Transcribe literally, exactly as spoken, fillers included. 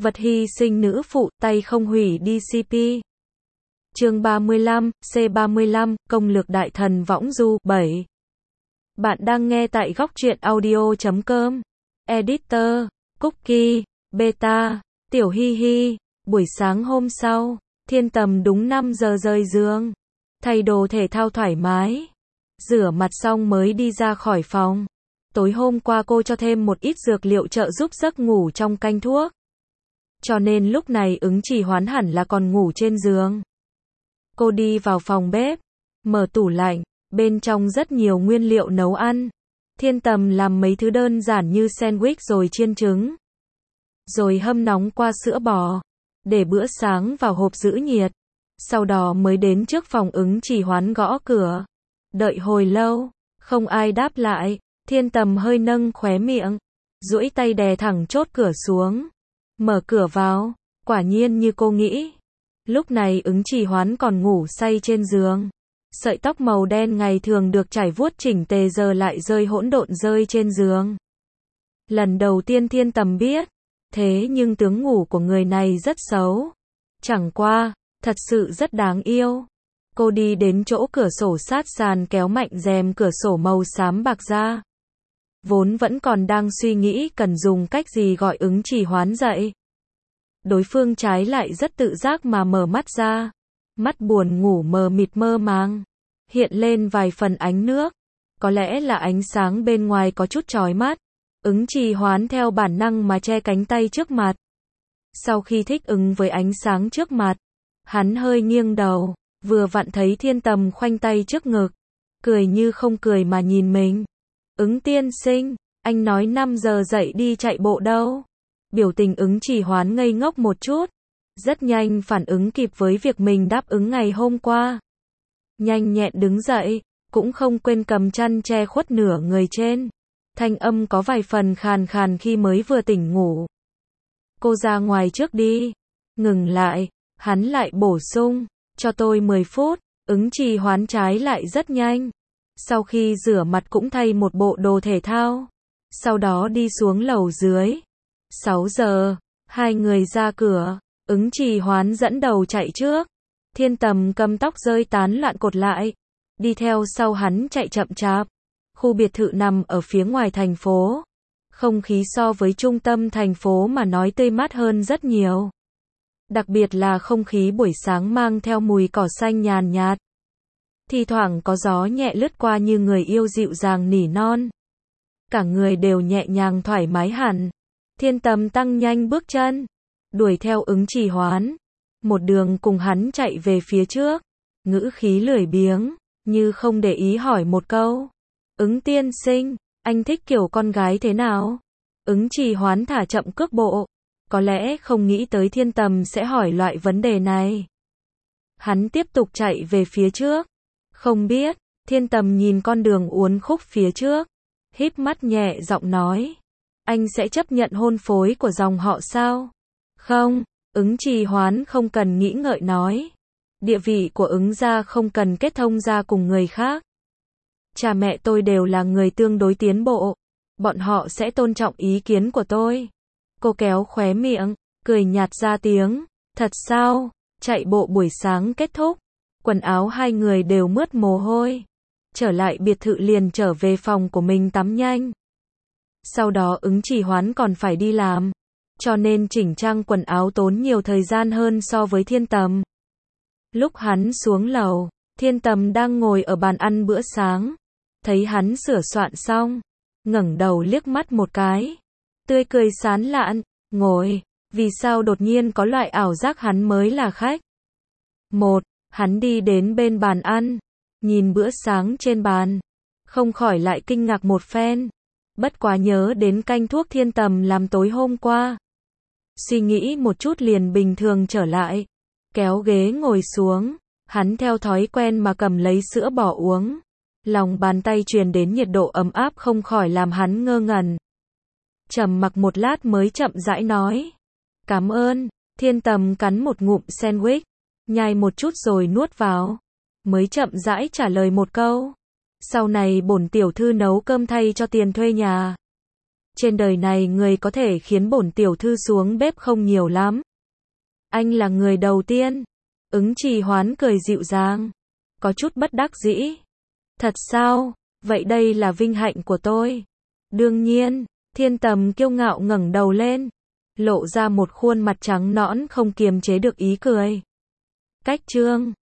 Vật hy sinh nữ phụ, tay không hủy đi xê pê. Chương ba mươi lăm, C ba mươi lăm, Công lược đại thần võng du, bảy. Bạn đang nghe tại góc truyện audio chấm com. Editor, Cookie, Beta, Tiểu Hi Hi. Buổi sáng hôm sau, Thiên Tầm đúng năm giờ rời giường. Thay đồ thể thao thoải mái. Rửa mặt xong mới đi ra khỏi phòng. Tối hôm qua cô cho thêm một ít dược liệu trợ giúp giấc ngủ trong canh thuốc. Cho nên lúc này Ứng Chỉ Hoán hẳn là còn ngủ trên giường. Cô đi vào phòng bếp, mở tủ lạnh, bên trong rất nhiều nguyên liệu nấu ăn. Thiên Tầm làm mấy thứ đơn giản như sandwich rồi chiên trứng. Rồi hâm nóng qua sữa bò, để bữa sáng vào hộp giữ nhiệt. Sau đó mới đến trước phòng Ứng Chỉ Hoán gõ cửa. Đợi hồi lâu, không ai đáp lại, Thiên Tầm hơi nâng khóe miệng, duỗi tay đè thẳng chốt cửa xuống. Mở cửa vào, quả nhiên như cô nghĩ. Lúc này Ứng Chỉ Hoán còn ngủ say trên giường. Sợi tóc màu đen ngày thường được trải vuốt chỉnh tề giờ lại rơi hỗn độn rơi trên giường. Lần đầu tiên Thiên Tầm biết, thế nhưng tướng ngủ của người này rất xấu. Chẳng qua, thật sự rất đáng yêu. Cô đi đến chỗ cửa sổ sát sàn kéo mạnh rèm cửa sổ màu xám bạc ra. Vốn vẫn còn đang suy nghĩ cần dùng cách gì gọi Ứng Chỉ Hoán dậy. Đối phương trái lại rất tự giác mà mở mắt ra. Mắt buồn ngủ mờ mịt mơ màng. Hiện lên vài phần ánh nước. Có lẽ là ánh sáng bên ngoài có chút chói mắt. Ứng Chỉ Hoán theo bản năng mà che cánh tay trước mặt. Sau khi thích ứng với ánh sáng trước mặt, hắn hơi nghiêng đầu, vừa vặn thấy Thiên Tầm khoanh tay trước ngực, cười như không cười mà nhìn mình. Ứng tiên sinh, anh nói năm giờ dậy đi chạy bộ đâu? Biểu tình Ứng Chỉ Hoán ngây ngốc một chút, rất nhanh phản ứng kịp với việc mình đáp ứng ngày hôm qua. Nhanh nhẹn đứng dậy, cũng không quên cầm chăn che khuất nửa người trên. Thanh âm có vài phần khàn khàn khi mới vừa tỉnh ngủ. Cô ra ngoài trước đi. Ngừng lại, hắn lại bổ sung, cho tôi mười phút. Ứng Chỉ Hoán trái lại rất nhanh. Sau khi rửa mặt cũng thay một bộ đồ thể thao. Sau đó đi xuống lầu dưới. sáu giờ, hai người ra cửa. Ứng Chỉ Hoán dẫn đầu chạy trước. Thiên Tầm cầm tóc rơi tán loạn cột lại. Đi theo sau hắn chạy chậm chạp. Khu biệt thự nằm ở phía ngoài thành phố. Không khí so với trung tâm thành phố mà nói tươi mát hơn rất nhiều. Đặc biệt là không khí buổi sáng mang theo mùi cỏ xanh nhàn nhạt. Thì thoảng có gió nhẹ lướt qua như người yêu dịu dàng nỉ non. Cả người đều nhẹ nhàng thoải mái hẳn. Thiên Tầm tăng nhanh bước chân, đuổi theo Ứng Chỉ Hoán. Một đường cùng hắn chạy về phía trước. Ngữ khí lười biếng, như không để ý hỏi một câu. Ứng tiên sinh, anh thích kiểu con gái thế nào? Ứng Chỉ Hoán thả chậm cước bộ. Có lẽ không nghĩ tới Thiên Tầm sẽ hỏi loại vấn đề này. Hắn tiếp tục chạy về phía trước. Không biết, Thiên Tầm nhìn con đường uốn khúc phía trước. Híp mắt nhẹ giọng nói. Anh sẽ chấp nhận hôn phối của dòng họ sao? Không, Ứng Chỉ Hoán không cần nghĩ ngợi nói. Địa vị của Ứng gia không cần kết thông gia cùng người khác. Cha mẹ tôi đều là người tương đối tiến bộ. Bọn họ sẽ tôn trọng ý kiến của tôi. Cô kéo khóe miệng, cười nhạt ra tiếng. Thật sao? Chạy bộ buổi sáng kết thúc. Quần áo hai người đều mướt mồ hôi. Trở lại biệt thự liền trở về phòng của mình tắm nhanh. Sau đó Ứng Chỉ Hoán còn phải đi làm. Cho nên chỉnh trang quần áo tốn nhiều thời gian hơn so với Thiên Tầm. Lúc hắn xuống lầu, Thiên Tầm đang ngồi ở bàn ăn bữa sáng. Thấy hắn sửa soạn xong, ngẩng đầu liếc mắt một cái. Tươi cười sán lạn, ngồi. Vì sao đột nhiên có loại ảo giác hắn mới là khách? Một, hắn đi đến bên bàn ăn, nhìn bữa sáng trên bàn, không khỏi lại kinh ngạc một phen. Bất quá nhớ đến canh thuốc Thiên Tầm làm tối hôm qua. Suy nghĩ một chút liền bình thường trở lại. Kéo ghế ngồi xuống, hắn theo thói quen mà cầm lấy sữa bò uống. Lòng bàn tay truyền đến nhiệt độ ấm áp không khỏi làm hắn ngơ ngẩn. Trầm mặc một lát mới chậm rãi nói. Cảm ơn. Thiên Tầm cắn một ngụm sandwich, nhai một chút rồi nuốt vào. Mới chậm rãi trả lời một câu. Sau này bổn tiểu thư nấu cơm thay cho tiền thuê nhà. Trên đời này người có thể khiến bổn tiểu thư xuống bếp không nhiều lắm. Anh là người đầu tiên. Ứng Trì Hoán cười dịu dàng. Có chút bất đắc dĩ. Thật sao? Vậy đây là vinh hạnh của tôi. Đương nhiên, Thiên Tầm kiêu ngạo ngẩng đầu lên. Lộ ra một khuôn mặt trắng nõn không kiềm chế được ý cười. Cách trương.